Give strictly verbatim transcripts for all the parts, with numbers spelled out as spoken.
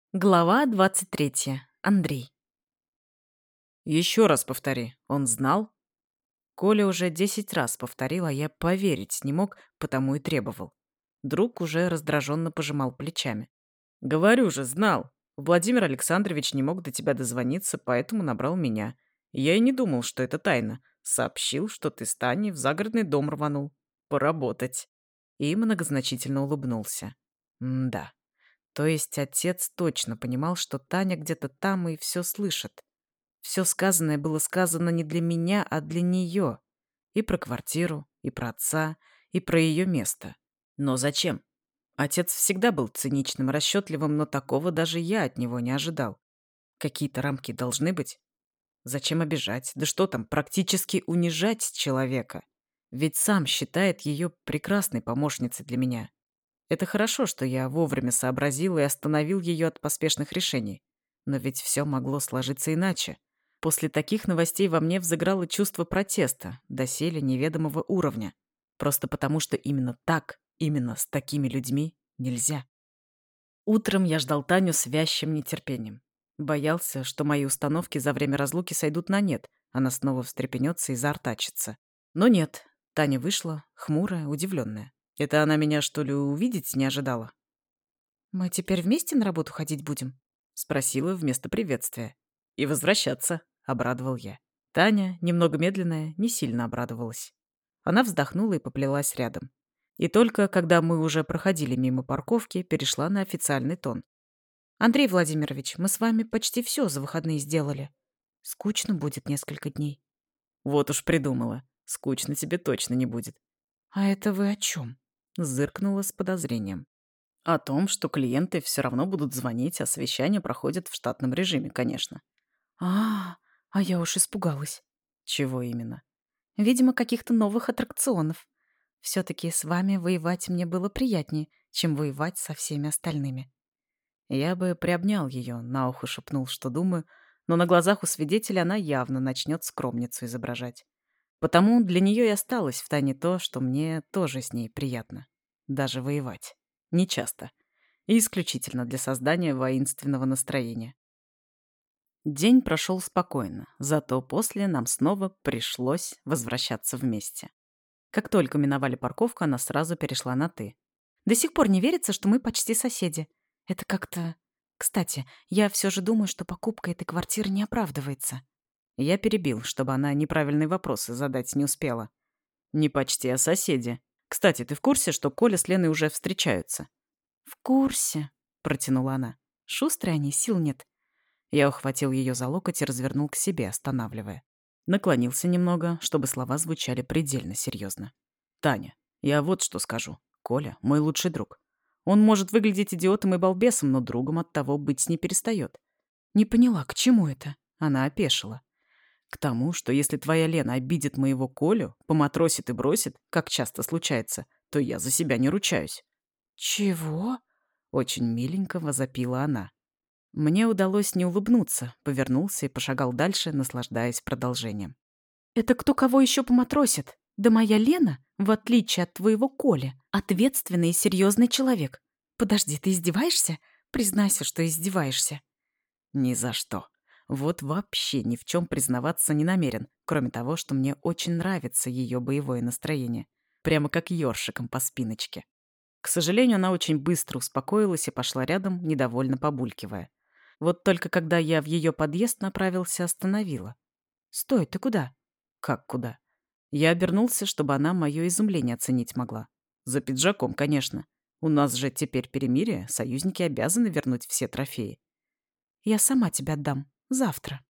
Глава двадцать третья. Андрей. Еще раз повтори. Он знал? Коля уже десять раз повторил, а я поверить не мог, потому и требовал. Друг уже раздраженно пожимал плечами. Говорю же, знал. Владимир Александрович не мог до тебя дозвониться, поэтому набрал меня. Я и не думал, что это тайна. Сообщил, что ты с Таней в загородный дом рванул. Поработать. И многозначительно улыбнулся. М-да. То есть отец точно понимал, что Таня где-то там и все слышит. Все сказанное было сказано не для меня, а для нее. И про квартиру, и про отца, и про ее место. Но зачем? Отец всегда был циничным, расчетливым, но такого даже я от него не ожидал. Какие-то рамки должны быть. Зачем обижать? Да что там, практически унижать человека? Ведь сам считает ее прекрасной помощницей для меня. Это хорошо, что я вовремя сообразил и остановил ее от поспешных решений. Но ведь все могло сложиться иначе. После таких новостей во мне взыграло чувство протеста, доселе неведомого уровня. Просто потому, что именно так, именно с такими людьми нельзя. Утром я ждал Таню с вящим нетерпением. Боялся, что мои установки за время разлуки сойдут на нет, она снова встрепенется и заортачится. Но нет, Таня вышла, хмурая, удивленная. Это она меня, что ли, увидеть не ожидала? Мы теперь вместе на работу ходить будем? Спросила вместо приветствия. И возвращаться, обрадовал я. Таня, немного медленная, не сильно обрадовалась. Она вздохнула и поплелась рядом. И только когда мы уже проходили мимо парковки, перешла на официальный тон. Андрей Владимирович, мы с вами почти все за выходные сделали. Скучно будет несколько дней. Вот уж придумала. Скучно тебе точно не будет. А это вы о чем? Зыркнула с подозрением. О том, что клиенты все равно будут звонить, а совещания проходят в штатном режиме, конечно. А, а я уж испугалась. Чего именно? Видимо, каких-то новых аттракционов. Все-таки с вами воевать мне было приятнее, чем воевать со всеми остальными. Я бы приобнял ее, на ухо шепнул, что думаю, но на глазах у свидетеля она явно начнет скромницу изображать. Потому для нее и осталось в тайне то, что мне тоже с ней приятно. Даже воевать. Не часто. И исключительно для создания воинственного настроения. День прошел спокойно, зато после нам снова пришлось возвращаться вместе. Как только миновали парковку, она сразу перешла на «ты». До сих пор не верится, что мы почти соседи. Это как-то... Кстати, я все же думаю, что покупка этой квартиры не оправдывается. Я перебил, чтобы она неправильные вопросы задать не успела. Не почти, а соседи. Кстати, ты в курсе, что Коля с Леной уже встречаются? В курсе, протянула она. Шустрые они, сил нет. Я ухватил ее за локоть и развернул к себе, останавливая. Наклонился немного, чтобы слова звучали предельно серьезно. «Таня, я вот что скажу. Коля — мой лучший друг. Он может выглядеть идиотом и балбесом, но другом от того быть не перестает». Не поняла, к чему это? Она опешила. К тому, что если твоя Лена обидит моего Колю, поматросит и бросит, как часто случается, то я за себя не ручаюсь. Чего? Очень миленько возопила она. Мне удалось не улыбнуться, повернулся и пошагал дальше, наслаждаясь продолжением. Это кто кого еще поматросит? Да моя Лена, в отличие от твоего Коли, ответственный и серьезный человек. Подожди, ты издеваешься? Признайся, что издеваешься. Ни за что. Вот вообще ни в чем признаваться не намерен, кроме того, что мне очень нравится ее боевое настроение. Прямо как ёршиком по спиночке. К сожалению, она очень быстро успокоилась и пошла рядом, недовольно побулькивая. Вот только когда я в ее подъезд направился, остановила. Стой, ты куда? Как куда? Я обернулся, чтобы она мое изумление оценить могла. За пиджаком, конечно. У нас же теперь перемирие, союзники обязаны вернуть все трофеи. Я сама тебя отдам. Завтра.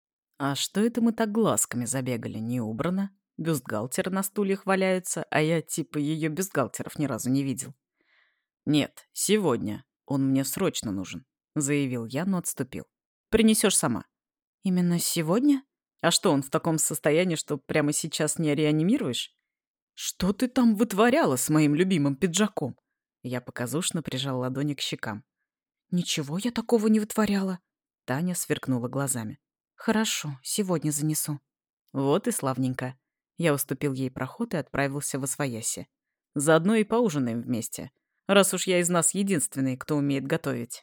А что это мы так глазками забегали? Не убрано? Бюстгальтеры на стульях валяются, а я типа ее бюстгальтеров ни разу не видел. Нет, сегодня. Он мне срочно нужен, заявил я, но отступил. Принесешь сама. Именно сегодня? А что, он в таком состоянии, что прямо сейчас не реанимируешь? Что ты там вытворяла с моим любимым пиджаком? Я показушно прижал ладони к щекам. Ничего я такого не вытворяла. Таня сверкнула глазами. Хорошо, сегодня занесу. Вот и славненько. Я уступил ей проход и отправился в освояси. Заодно и поужинаем вместе, раз уж я из нас единственный, кто умеет готовить.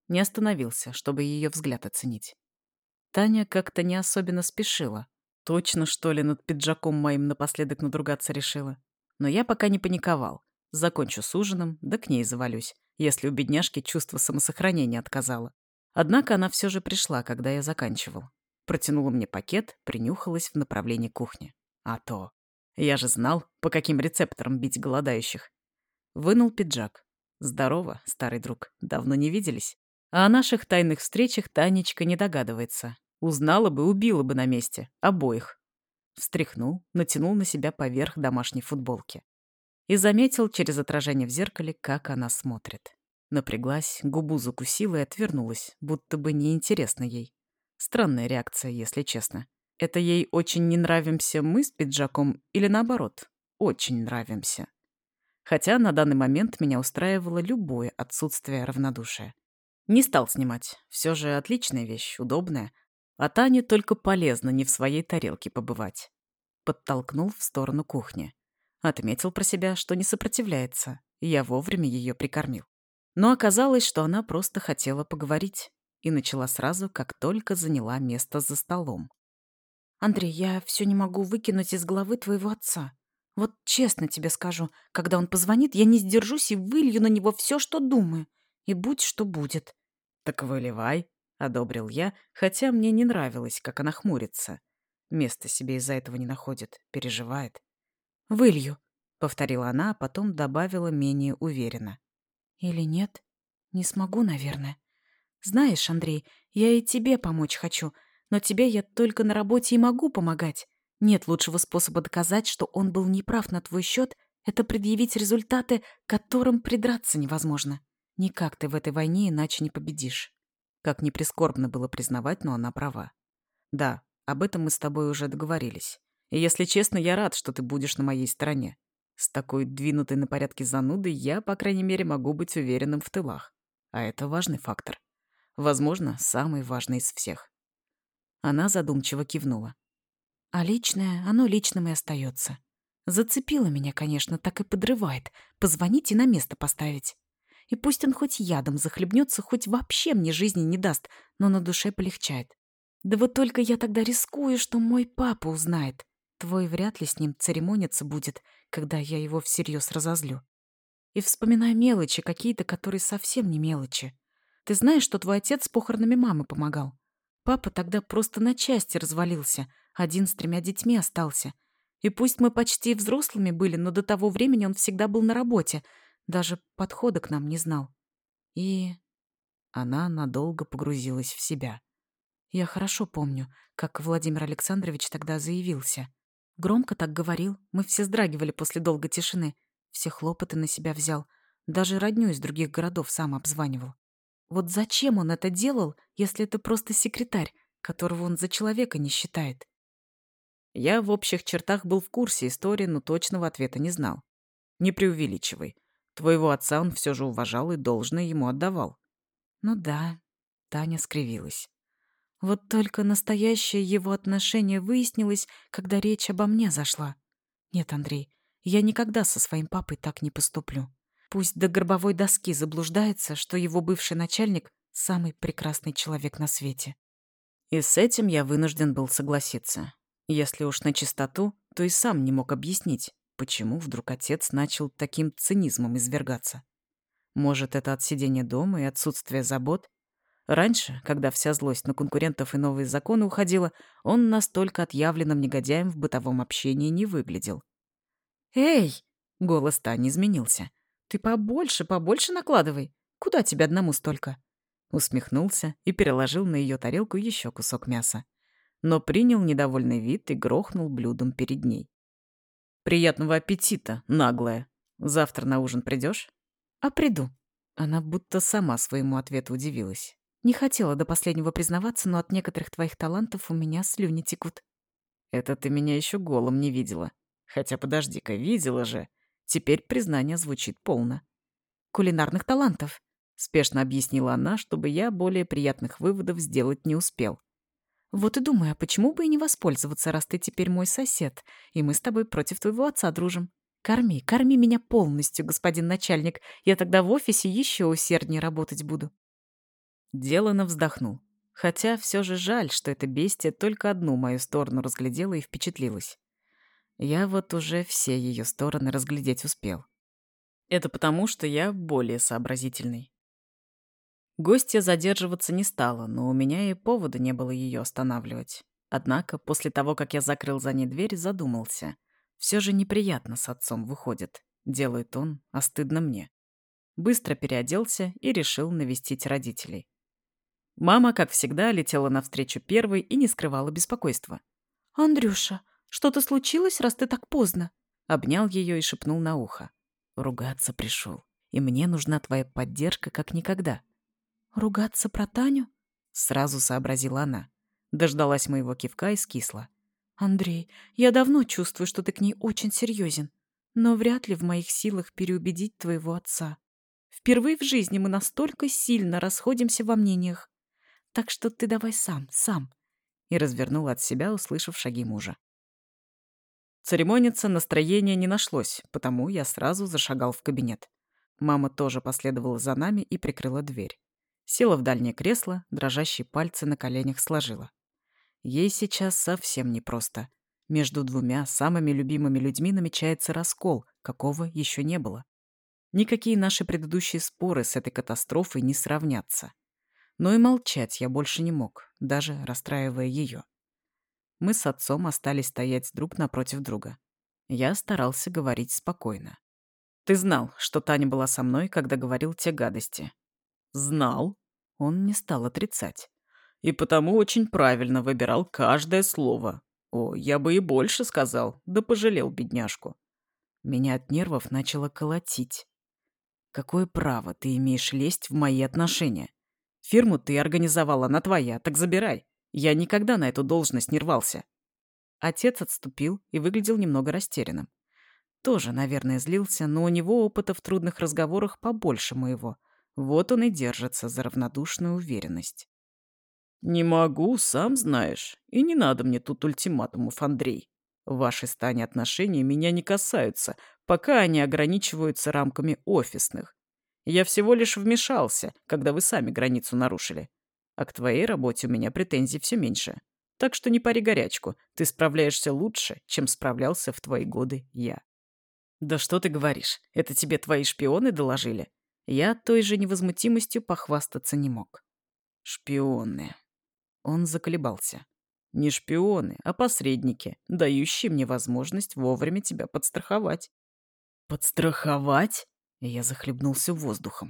Не остановился, чтобы ее взгляд оценить. Таня как-то не особенно спешила. Точно, что ли, над пиджаком моим напоследок надругаться решила. Но я пока не паниковал. Закончу с ужином, да к ней завалюсь, если у бедняжки чувство самосохранения отказало. Однако она все же пришла, когда я заканчивал. Протянула мне пакет, принюхалась в направлении кухни. А то. Я же знал, по каким рецепторам бить голодающих. Вынул пиджак. Здорово, старый друг, давно не виделись. А о наших тайных встречах Танечка не догадывается. Узнала бы, убила бы на месте. Обоих. Встряхнул, натянул на себя поверх домашней футболки. И заметил через отражение в зеркале, как она смотрит. Напряглась, губу закусила и отвернулась, будто бы неинтересно ей. Странная реакция, если честно. Это ей очень не нравимся мы с пиджаком или наоборот, очень нравимся. Хотя на данный момент меня устраивало любое отсутствие равнодушия. Не стал снимать. Все же отличная вещь, удобная. А Тане только полезно не в своей тарелке побывать. Подтолкнул в сторону кухни. Отметил про себя, что не сопротивляется. Я вовремя ее прикормил. Но оказалось, что она просто хотела поговорить. И начала сразу, как только заняла место за столом. «Андрей, я все не могу выкинуть из головы твоего отца. Вот честно тебе скажу, когда он позвонит, я не сдержусь и вылью на него все, что думаю. И будь что будет». «Так выливай», — одобрил я, хотя мне не нравилось, как она хмурится. Места себе из-за этого не находит, переживает. «Вылью». — повторила она, а потом добавила менее уверенно. «Или нет? Не смогу, наверное. Знаешь, Андрей, я и тебе помочь хочу, но тебе я только на работе и могу помогать. Нет лучшего способа доказать, что он был неправ на твой счет, это предъявить результаты, к которым придраться невозможно. Никак ты в этой войне иначе не победишь». Как ни прискорбно было признавать, но она права. Да, об этом мы с тобой уже договорились. И если честно, я рад, что ты будешь на моей стороне. С такой двинутой на порядке занудой я, по крайней мере, могу быть уверенным в тылах. А это важный фактор. Возможно, самый важный из всех. Она задумчиво кивнула. А личное, оно личным и остается. Зацепило меня, конечно, так и подрывает. Позвонить и на место поставить. И пусть он хоть ядом захлебнется, хоть вообще мне жизни не даст, но на душе полегчает. Да вот только я тогда рискую, что мой папа узнает. Твой вряд ли с ним церемониться будет, когда я его всерьез разозлю. И вспоминаю мелочи какие-то, которые совсем не мелочи. Ты знаешь, что твой отец с похоронами мамы помогал? Папа тогда просто на части развалился, один с тремя детьми остался. И пусть мы почти взрослыми были, но до того времени он всегда был на работе, даже подхода к нам не знал. И она надолго погрузилась в себя. Я хорошо помню, как Владимир Александрович тогда заявился. Громко так говорил, мы все вздрагивали после долгой тишины. Все хлопоты на себя взял. Даже родню из других городов сам обзванивал. Вот зачем он это делал, если это просто секретарь, которого он за человека не считает? Я в общих чертах был в курсе истории, но точного ответа не знал. Не преувеличивай. Твоего отца он все же уважал и должное ему отдавал. Ну да, Таня скривилась. Вот только настоящее его отношение выяснилось, когда речь обо мне зашла. Нет, Андрей, я никогда со своим папой так не поступлю. Пусть до гробовой доски заблуждается, что его бывший начальник — самый прекрасный человек на свете. И с этим я вынужден был согласиться. Если уж на чистоту, то и сам не мог объяснить, почему вдруг отец начал таким цинизмом извергаться. Может, это от сидения дома и отсутствия забот? Раньше, когда вся злость на конкурентов и новые законы уходила, он настолько отъявленным негодяем в бытовом общении не выглядел. «Эй!» — голос Тани изменился. «Ты побольше, побольше накладывай. Куда тебе одному столько?» Усмехнулся и переложил на ее тарелку еще кусок мяса. Но принял недовольный вид и грохнул блюдом перед ней. «Приятного аппетита, наглая. Завтра на ужин придешь?» «А приду». Она будто сама своему ответу удивилась. «Не хотела до последнего признаваться, но от некоторых твоих талантов у меня слюни текут». «Это ты меня еще голым не видела. Хотя подожди-ка, видела же. Теперь признание звучит полно». «Кулинарных талантов», — спешно объяснила она, чтобы я более приятных выводов сделать не успел. «Вот и думаю, а почему бы и не воспользоваться, раз ты теперь мой сосед, и мы с тобой против твоего отца дружим? Корми, корми меня полностью, господин начальник. Я тогда в офисе еще усерднее работать буду». Делано вздохнул. Хотя все же жаль, что эта бестия только одну мою сторону разглядела и впечатлилась. Я вот уже все ее стороны разглядеть успел. Это потому, что я более сообразительный. Гостья задерживаться не стала, но у меня и повода не было ее останавливать. Однако, после того, как я закрыл за ней дверь, задумался. Все же неприятно с отцом выходит. Делает он, а стыдно мне. Быстро переоделся и решил навестить родителей. Мама, как всегда, летела навстречу первой и не скрывала беспокойства. «Андрюша, что-то случилось, раз ты так поздно?» Обнял ее и шепнул на ухо. «Ругаться пришел, и мне нужна твоя поддержка как никогда». «Ругаться про Таню?» Сразу сообразила она. Дождалась моего кивка и скисла. «Андрей, я давно чувствую, что ты к ней очень серьезен, но вряд ли в моих силах переубедить твоего отца. Впервые в жизни мы настолько сильно расходимся во мнениях. Так что ты давай сам, сам». И развернула от себя, услышав шаги мужа. Церемониться настроения не нашлось, потому я сразу зашагал в кабинет. Мама тоже последовала за нами и прикрыла дверь. Села в дальнее кресло, дрожащие пальцы на коленях сложила. Ей сейчас совсем непросто. Между двумя самыми любимыми людьми намечается раскол, какого еще не было. Никакие наши предыдущие споры с этой катастрофой не сравнятся. Но и молчать я больше не мог, даже расстраивая ее. Мы с отцом остались стоять друг напротив друга. Я старался говорить спокойно. «Ты знал, что Таня была со мной, когда говорил те гадости?» «Знал». Он не стал отрицать. «И потому очень правильно выбирал каждое слово. О, я бы и больше сказал, да пожалел бедняжку». Меня от нервов начало колотить. «Какое право ты имеешь лезть в мои отношения? Фирму ты организовала, она твоя, так забирай. Я никогда на эту должность не рвался». Отец отступил и выглядел немного растерянным. Тоже, наверное, злился, но у него опыта в трудных разговорах побольше моего. Вот он и держится за равнодушную уверенность. «Не могу, сам знаешь. И не надо мне тут ультиматумов, Андрей. Ваши с Таней отношения меня не касаются, пока они ограничиваются рамками офисных. Я всего лишь вмешался, когда вы сами границу нарушили. А к твоей работе у меня претензий все меньше. Так что не пари горячку, ты справляешься лучше, чем справлялся в твои годы я». «Да что ты говоришь? Это тебе твои шпионы доложили?» Я той же невозмутимостью похвастаться не мог. «Шпионы». Он заколебался. «Не шпионы, а посредники, дающие мне возможность вовремя тебя подстраховать». «Подстраховать?» Я захлебнулся воздухом.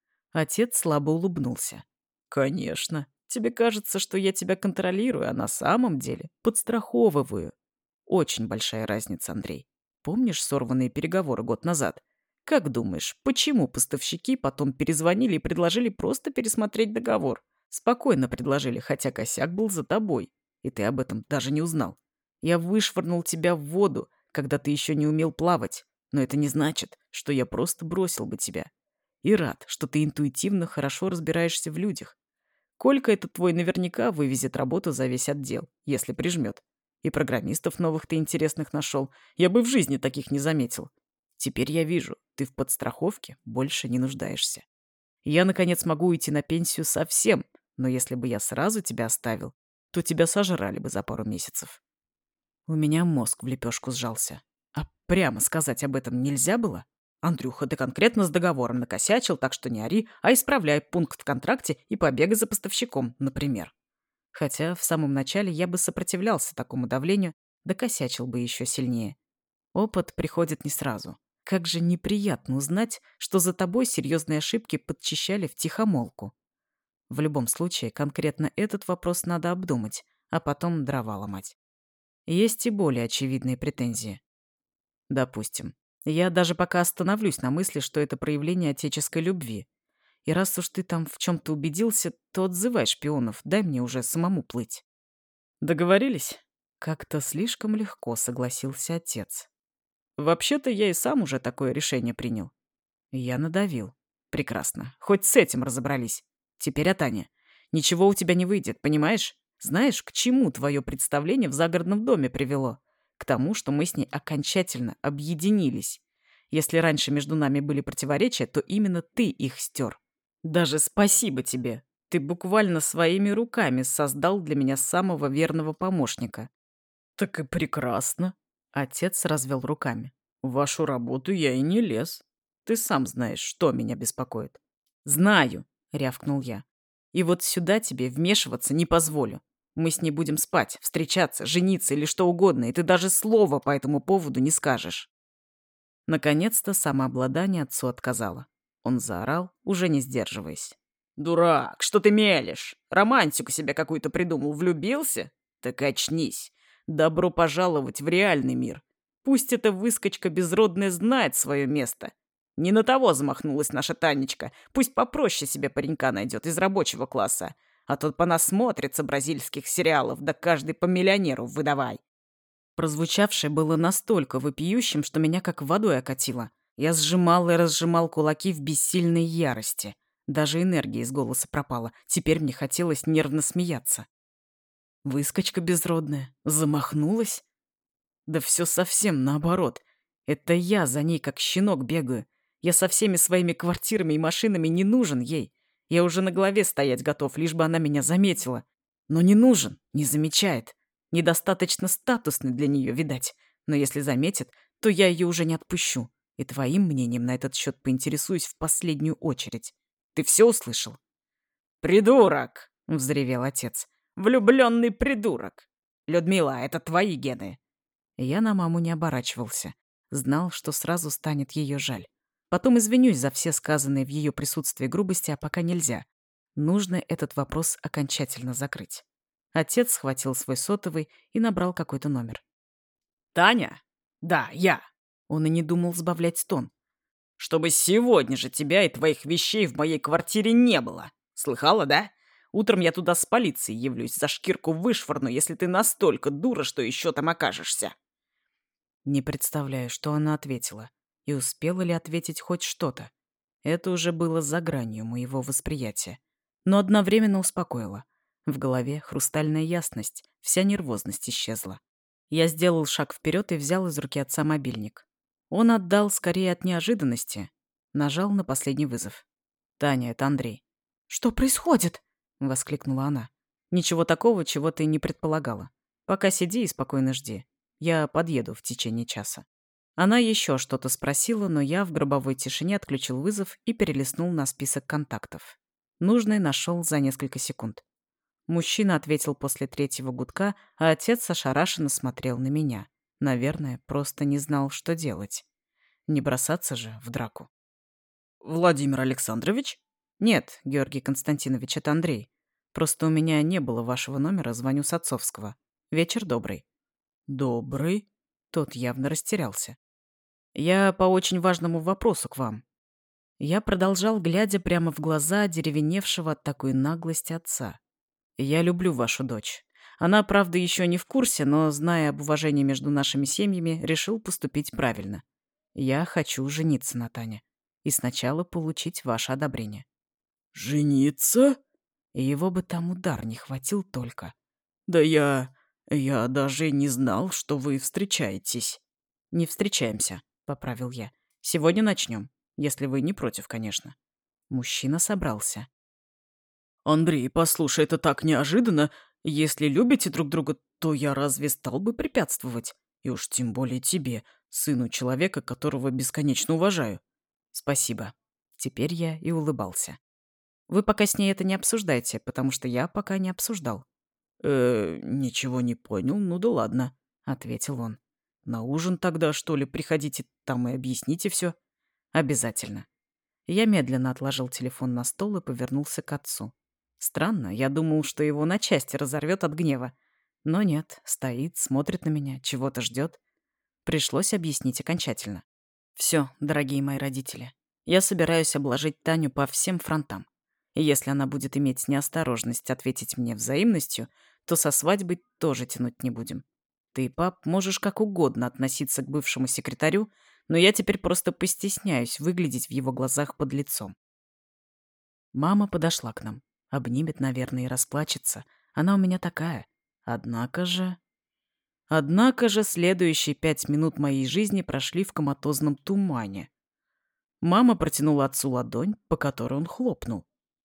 Отец слабо улыбнулся. «Конечно. Тебе кажется, что я тебя контролирую, а на самом деле подстраховываю. Очень большая разница, Андрей. Помнишь сорванные переговоры год назад? Как думаешь, почему поставщики потом перезвонили и предложили просто пересмотреть договор? Спокойно предложили, хотя косяк был за тобой, и ты об этом даже не узнал. Я вышвырнул тебя в воду, когда ты еще не умел плавать, но это не значит, что я просто бросил бы тебя. И рад, что ты интуитивно хорошо разбираешься в людях. Колька этот твой наверняка вывезет работу за весь отдел, если прижмет. И программистов новых ты интересных нашел. Я бы в жизни таких не заметил. Теперь я вижу, ты в подстраховке больше не нуждаешься. Я, наконец, могу уйти на пенсию совсем, но если бы я сразу тебя оставил, то тебя сожрали бы за пару месяцев». У меня мозг в лепешку сжался. А прямо сказать об этом нельзя было? «Андрюха, ты конкретно с договором накосячил, так что не ори, а исправляй пункт в контракте и побегай за поставщиком, например». Хотя в самом начале я бы сопротивлялся такому давлению, да косячил бы еще сильнее. Опыт приходит не сразу. Как же неприятно узнать, что за тобой серьезные ошибки подчищали втихомолку. В любом случае, конкретно этот вопрос надо обдумать, а потом дрова ломать. Есть и более очевидные претензии. Допустим, я даже пока остановлюсь на мысли, что это проявление отеческой любви. И раз уж ты там в чем-то убедился, то отзывай шпионов, дай мне уже самому плыть. Договорились? Как-то слишком легко согласился отец. Вообще-то я и сам уже такое решение принял. Я надавил. Прекрасно. Хоть с этим разобрались. Теперь о Тане. Ничего у тебя не выйдет, понимаешь? Знаешь, к чему твое представление в загородном доме привело? К тому, что мы с ней окончательно объединились. Если раньше между нами были противоречия, то именно ты их стер. Даже спасибо тебе. Ты буквально своими руками создал для меня самого верного помощника». «Так и прекрасно», — отец развел руками. «В вашу работу я и не лез. Ты сам знаешь, что меня беспокоит». «Знаю», — рявкнул я. «И вот сюда тебе вмешиваться не позволю. Мы с ней будем спать, встречаться, жениться или что угодно, и ты даже слова по этому поводу не скажешь». Наконец-то самообладание отцу отказало. Он заорал, уже не сдерживаясь. «Дурак, что ты мелешь? Романтику себе какую-то придумал, влюбился? Так очнись. Добро пожаловать в реальный мир. Пусть эта выскочка безродная знает свое место. Не на того замахнулась наша Танечка. Пусть попроще себе паренька найдет из рабочего класса. А тот понасмотрится бразильских сериалов, да каждый по миллионеру выдавай». Прозвучавшее было настолько вопиющим, что меня как водой окатило. Я сжимал и разжимал кулаки в бессильной ярости. Даже энергия из голоса пропала. Теперь мне хотелось нервно смеяться. Выскочка безродная. Замахнулась? Да все совсем наоборот. Это я за ней как щенок бегаю. Я со всеми своими квартирами и машинами не нужен ей. Я уже на голове стоять готов, лишь бы она меня заметила. Но не нужен, не замечает. Недостаточно статусный для нее, видать. Но если заметит, то я ее уже не отпущу. И твоим мнением на этот счет поинтересуюсь в последнюю очередь. Ты все услышал? «Придурок!» — взревел отец. «Влюбленный придурок! Людмила, это твои гены!» Я на маму не оборачивался. Знал, что сразу станет ее жаль. Потом извинюсь за все сказанные в ее присутствии грубости, а пока нельзя. Нужно этот вопрос окончательно закрыть. Отец схватил свой сотовый и набрал какой-то номер. «Таня?» «Да, я». Он и не думал сбавлять тон. «Чтобы сегодня же тебя и твоих вещей в моей квартире не было. Слыхала, да? Утром я туда с полицией явлюсь, за шкирку вышвырну, если ты настолько дура, что еще там окажешься». Не представляю, что она ответила. И успела ли ответить хоть что-то. Это уже было за гранью моего восприятия. Но одновременно успокоило. В голове хрустальная ясность, вся нервозность исчезла. Я сделал шаг вперед и взял из руки отца мобильник. Он отдал скорее от неожиданности. Нажал на последний вызов. «Таня, это Андрей». «Что происходит?» — воскликнула она. «Ничего такого, чего ты не предполагала. Пока сиди и спокойно жди. Я подъеду в течение часа». Она еще что-то спросила, но я в гробовой тишине отключил вызов и перелистнул на список контактов. Нужный нашел за несколько секунд. Мужчина ответил после третьего гудка, а отец ошарашенно смотрел на меня. Наверное, просто не знал, что делать. Не бросаться же в драку. «Владимир Александрович?» «Нет, Георгий Константинович, это Андрей. Просто у меня не было вашего номера, звоню с отцовского. Вечер добрый». «Добрый?» Тот явно растерялся. «Я по очень важному вопросу к вам». Я продолжал, глядя прямо в глаза деревеневшего от такой наглости отца. «Я люблю вашу дочь. Она, правда, еще не в курсе, но, зная об уважении между нашими семьями, решил поступить правильно. Я хочу жениться на Тане. И сначала получить ваше одобрение». «Жениться?» Его бы там удар не хватил только. «Да я... я даже не знал, что вы встречаетесь». «Не встречаемся», — поправил я. «Сегодня начнем, если вы не против, конечно». Мужчина собрался. «Андрей, послушай, это так неожиданно. Если любите друг друга, то я разве стал бы препятствовать? И уж тем более тебе, сыну человека, которого бесконечно уважаю». «Спасибо». Теперь я и улыбался. «Вы пока с ней это не обсуждайте, потому что я пока не обсуждал». «Э, ничего не понял, ну да ладно», — ответил он. «На ужин тогда, что ли, приходите, там и объясните все». «Обязательно». Я медленно отложил телефон на стол и повернулся к отцу. Странно, я думал, что его на части разорвет от гнева. Но нет, стоит, смотрит на меня, чего-то ждет. Пришлось объяснить окончательно. Все, дорогие мои родители, я собираюсь обложить Таню по всем фронтам. И если она будет иметь неосторожность ответить мне взаимностью, то со свадьбой тоже тянуть не будем. Ты, пап, можешь как угодно относиться к бывшему секретарю, но я теперь просто постесняюсь выглядеть в его глазах подлецом. Мама подошла к нам. Обнимет, наверное, и расплачется. Она у меня такая. Однако же... Однако же следующие пять минут моей жизни прошли в коматозном тумане. Мама протянула отцу ладонь, по которой он хлопнул.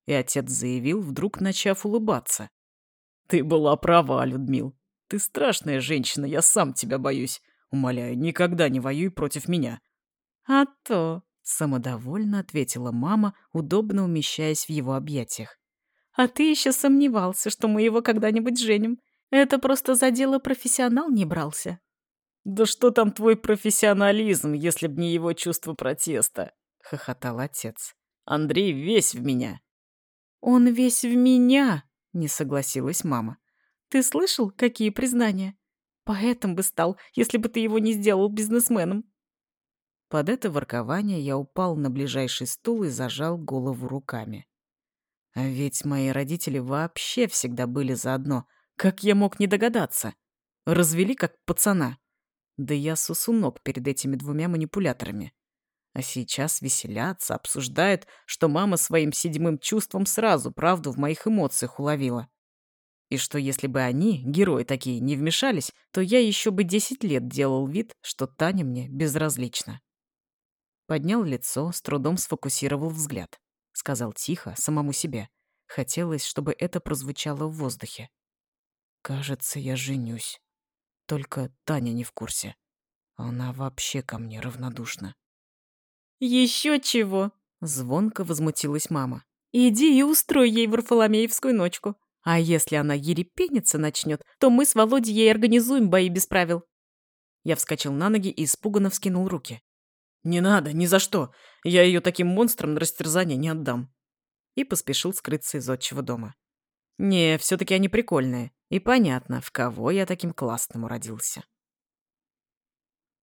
И отец заявил, вдруг начав улыбаться. Ты была права, Людмил. Ты страшная женщина, я сам тебя боюсь. Умоляю, никогда не воюй против меня. А то, самодовольно ответила мама, удобно умещаясь в его объятиях. А ты еще сомневался, что мы его когда-нибудь женим. Это просто за дело профессионал не брался. Да что там твой профессионализм, если б не его чувство протеста? Хохотал отец. Андрей весь в меня. Он весь в меня, не согласилась мама. Ты слышал, какие признания? Поэтому бы стал, если бы ты его не сделал бизнесменом. Под это воркование я упал на ближайший стул и зажал голову руками. А ведь мои родители вообще всегда были заодно. Как я мог не догадаться? Развели как пацана. Да я сосунок перед этими двумя манипуляторами. А сейчас веселятся, обсуждают, что мама своим седьмым чувством сразу правду в моих эмоциях уловила. И что если бы они, герои такие, не вмешались, то я еще бы десять лет делал вид, что Таня мне безразлична. Поднял лицо, с трудом сфокусировал взгляд. Сказал тихо, самому себе. Хотелось, чтобы это прозвучало в воздухе. «Кажется, я женюсь. Только Таня не в курсе. Она вообще ко мне равнодушна». «Еще чего!» — звонко возмутилась мама. «Иди и устрой ей Варфоломеевскую ночку. А если она ерепениться начнет, то мы с Володей ей организуем бои без правил». Я вскочил на ноги и испуганно вскинул руки. «Не надо, ни за что! Я ее таким монстрам на растерзание не отдам!» И поспешил скрыться из отчего дома. Не, все-таки они прикольные. И понятно, в кого я таким классным уродился.